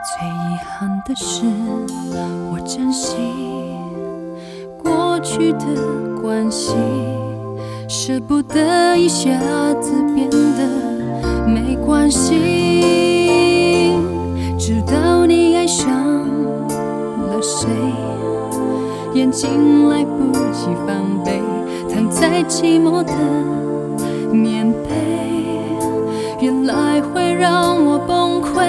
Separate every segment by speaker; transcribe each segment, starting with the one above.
Speaker 1: 最遗憾的是，我珍惜过去的关系，舍不得一下子变得没关系。直到你爱上了谁，眼睛来不及防备，躺在寂寞的棉被，原来会让我崩溃。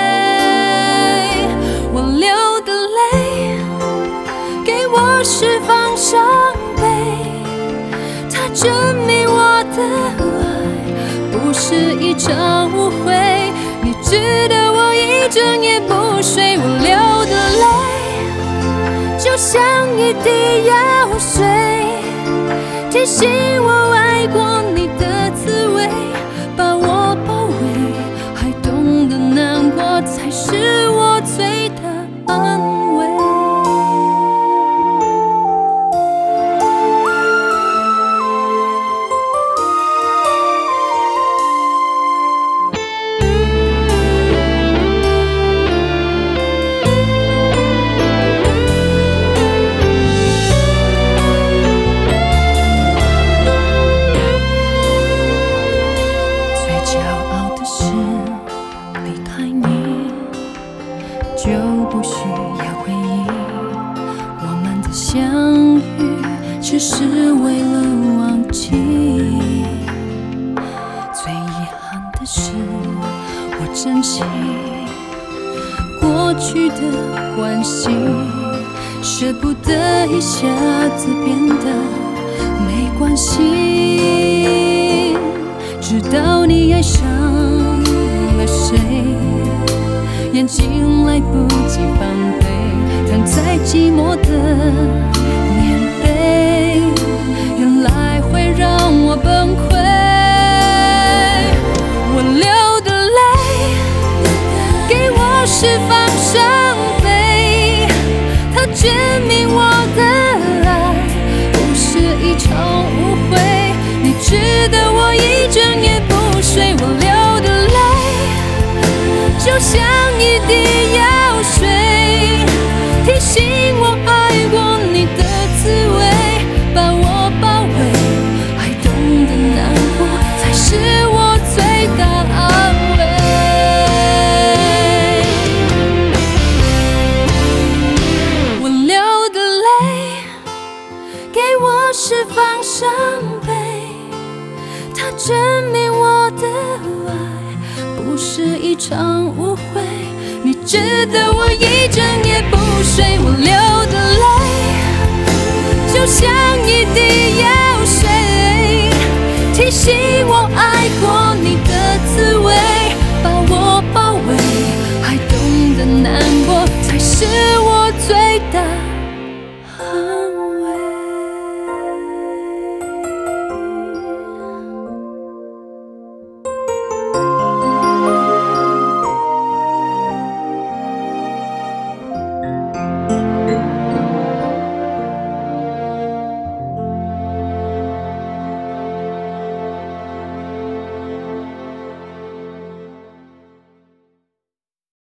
Speaker 1: 我流的泪，给我释放伤悲，它证明我的爱不是一场误会。你值得我一整夜不睡。我流的泪，就像一滴药水，提醒我爱过你的滋味，把我包围，还懂得难过，才是我最大安慰。就不需要回忆，我们的相遇只是为了忘记。最遗憾的是，我珍惜过去的关系，舍不得一下子变得没关系。直到你爱上了谁，眼睛来不及防备，躺在寂寞的棉被，原来会让我崩溃。我流的泪，给我释放伤悲，它证明我的爱不是一场误会。你值得我一整夜不睡。我流的泪，就像一滴药水，提醒我爱过你的滋味，把我包围，还懂得难过，才是我最大安慰。我流的泪，给我释放伤悲，它证明我的爱不是一场误会。你值得我一整夜不睡。我流的泪，就像一滴药水，提醒我爱过你的滋味，把我包围，还懂得难过，才是我最大